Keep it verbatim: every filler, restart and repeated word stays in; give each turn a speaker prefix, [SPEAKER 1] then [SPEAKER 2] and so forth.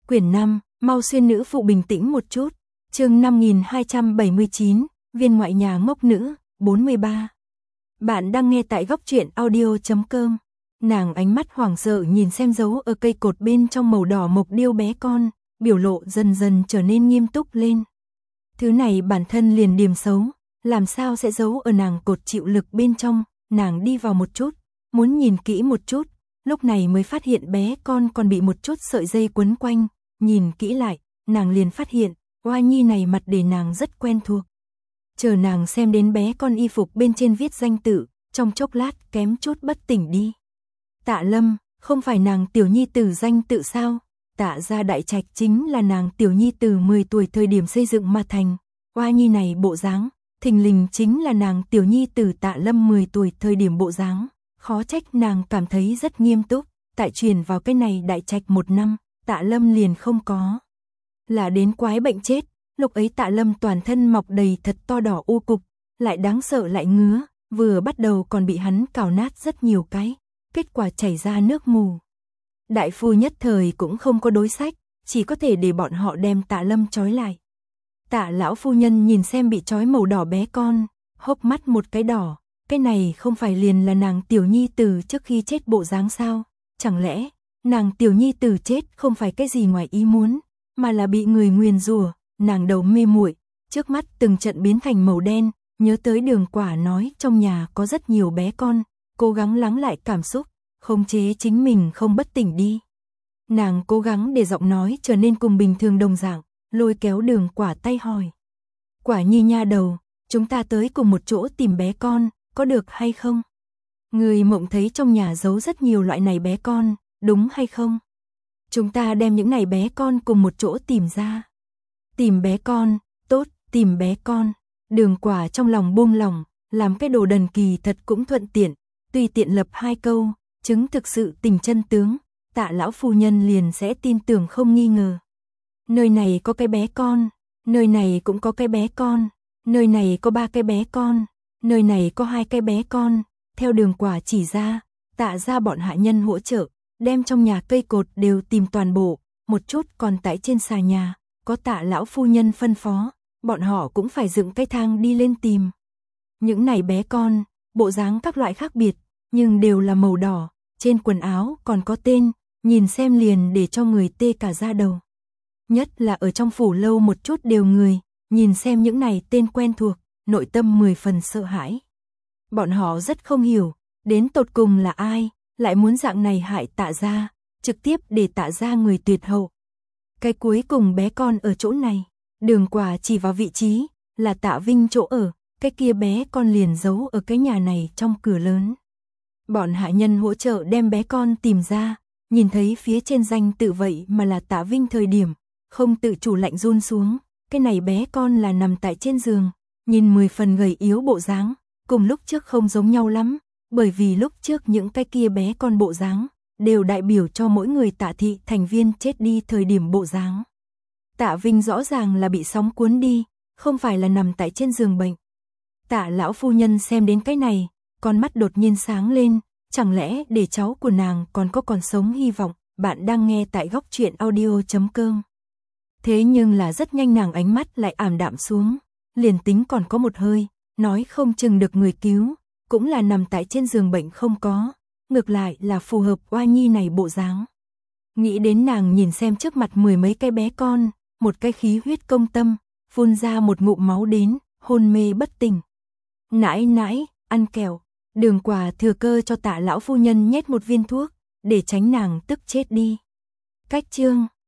[SPEAKER 1] Quyển năm, mau xuyên nữ phụ bình tĩnh một chút. Chương năm nghìn hai trăm bảy mươi chín, viên ngoại nhà ngốc nữ, bốn mươi ba. Bạn đang nghe tại góc truyện audio chấm com. Nàng ánh mắt hoảng sợ nhìn xem dấu ở cây cột bên trong màu đỏ mộc điêu bé con, biểu lộ dần dần trở nên nghiêm túc lên. Thứ này bản thân liền điềm xấu, làm sao sẽ giấu ở nàng cột chịu lực bên trong. Nàng đi vào một chút, muốn nhìn kỹ một chút, lúc này mới phát hiện bé con còn bị một chút sợi dây quấn quanh. Nhìn kỹ lại, nàng liền phát hiện, oa nhi này mặt để nàng rất quen thuộc. Chờ nàng xem đến bé con y phục bên trên viết danh tự, trong chốc lát kém chút bất tỉnh đi. Tạ Lâm, không phải nàng tiểu nhi tử danh tự sao? Tạ gia đại trạch chính là nàng tiểu nhi tử mười tuổi thời điểm xây dựng mà thành. Oa nhi này bộ dáng, thình lình chính là nàng tiểu nhi tử Tạ Lâm mười tuổi thời điểm bộ dáng. Khó trách nàng cảm thấy rất nghiêm túc, tại truyền vào cái này đại trạch một năm, Tạ Lâm liền không có. Là đến quái bệnh chết, lúc ấy Tạ Lâm toàn thân mọc đầy thật to đỏ u cục, lại đáng sợ lại ngứa, vừa bắt đầu còn bị hắn cào nát rất nhiều cái, kết quả chảy ra nước mù. Đại phu nhất thời cũng không có đối sách, chỉ có thể để bọn họ đem Tạ Lâm trói lại. Tạ lão phu nhân nhìn xem bị trói màu đỏ bé con, hốc mắt một cái đỏ, cái này không phải liền là nàng tiểu nhi tử trước khi chết bộ dáng sao? Chẳng lẽ nàng tiểu nhi tử chết không phải cái gì ngoài ý muốn, mà là bị người nguyền rủa? Nàng đầu mê muội, trước mắt từng trận biến thành màu đen, nhớ tới Đường Quả nói trong nhà có rất nhiều bé con, cố gắng lắng lại cảm xúc, khống chế chính mình không bất tỉnh đi. Nàng cố gắng để giọng nói trở nên cùng bình thường đồng dạng, lôi kéo Đường Quả tay hỏi. Quả nhi nha đầu, chúng ta tới cùng một chỗ tìm bé con, có được hay không? Người mộng thấy trong nhà giấu rất nhiều loại này bé con, đúng hay không? Chúng ta đem những này bé con cùng một chỗ tìm ra. Tìm bé con, tốt, tìm bé con. Đường Quả trong lòng buông lỏng, làm cái đồ đần kỳ thật cũng thuận tiện, tùy tiện lập hai câu, chứng thực sự tình chân tướng, Tạ lão phu nhân liền sẽ tin tưởng không nghi ngờ. Nơi này có cái bé con, nơi này cũng có cái bé con, nơi này có ba cái bé con, nơi này có hai cái bé con. Theo Đường Quả chỉ ra, Tạ gia bọn hạ nhân hỗ trợ, đem trong nhà cây cột đều tìm toàn bộ, một chút còn tại trên xà nhà, có Tạ lão phu nhân phân phó, bọn họ cũng phải dựng cái thang đi lên tìm. Những này bé con, bộ dáng các loại khác biệt, nhưng đều là màu đỏ, trên quần áo còn có tên, nhìn xem liền để cho người tê cả da đầu. Nhất là ở trong phủ lâu một chút đều người, nhìn xem những này tên quen thuộc, nội tâm mười phần sợ hãi. Bọn họ rất không hiểu, đến tột cùng là ai, lại muốn dạng này hại Tạ gia, trực tiếp để Tạ gia người tuyệt hậu. Cái cuối cùng bé con ở chỗ này, Đường Quả chỉ vào vị trí, là Tạ Vinh chỗ ở, cái kia bé con liền giấu ở cái nhà này trong cửa lớn. Bọn hạ nhân hỗ trợ đem bé con tìm ra, nhìn thấy phía trên danh tự vậy mà là Tạ Vinh thời điểm, không tự chủ lạnh run xuống, cái này bé con là nằm tại trên giường, nhìn mười phần gầy yếu bộ dáng, cùng lúc trước không giống nhau lắm, bởi vì lúc trước những cái kia bé con bộ dáng đều đại biểu cho mỗi người Tạ thị thành viên chết đi thời điểm bộ dáng. Tạ Vinh rõ ràng là bị sóng cuốn đi, không phải là nằm tại trên giường bệnh. Tạ lão phu nhân xem đến cái này, con mắt đột nhiên sáng lên, chẳng lẽ để cháu của nàng còn có còn sống hy vọng. Bạn đang nghe tại góc truyện audio chấm com. Thế nhưng là rất nhanh nàng ánh mắt lại ảm đạm xuống, liền tính còn có một hơi, nói không chừng được người cứu, cũng là nằm tại trên giường bệnh không có, ngược lại là phù hợp oa nhi này bộ dáng. Nghĩ đến nàng nhìn xem trước mặt mười mấy cái bé con, một cái khí huyết công tâm, phun ra một ngụm máu đến, hôn mê bất tỉnh. Nãi nãi, ăn kẹo. Đường Quả thừa cơ cho Tạ lão phu nhân nhét một viên thuốc, để tránh nàng tức chết đi. Cách chương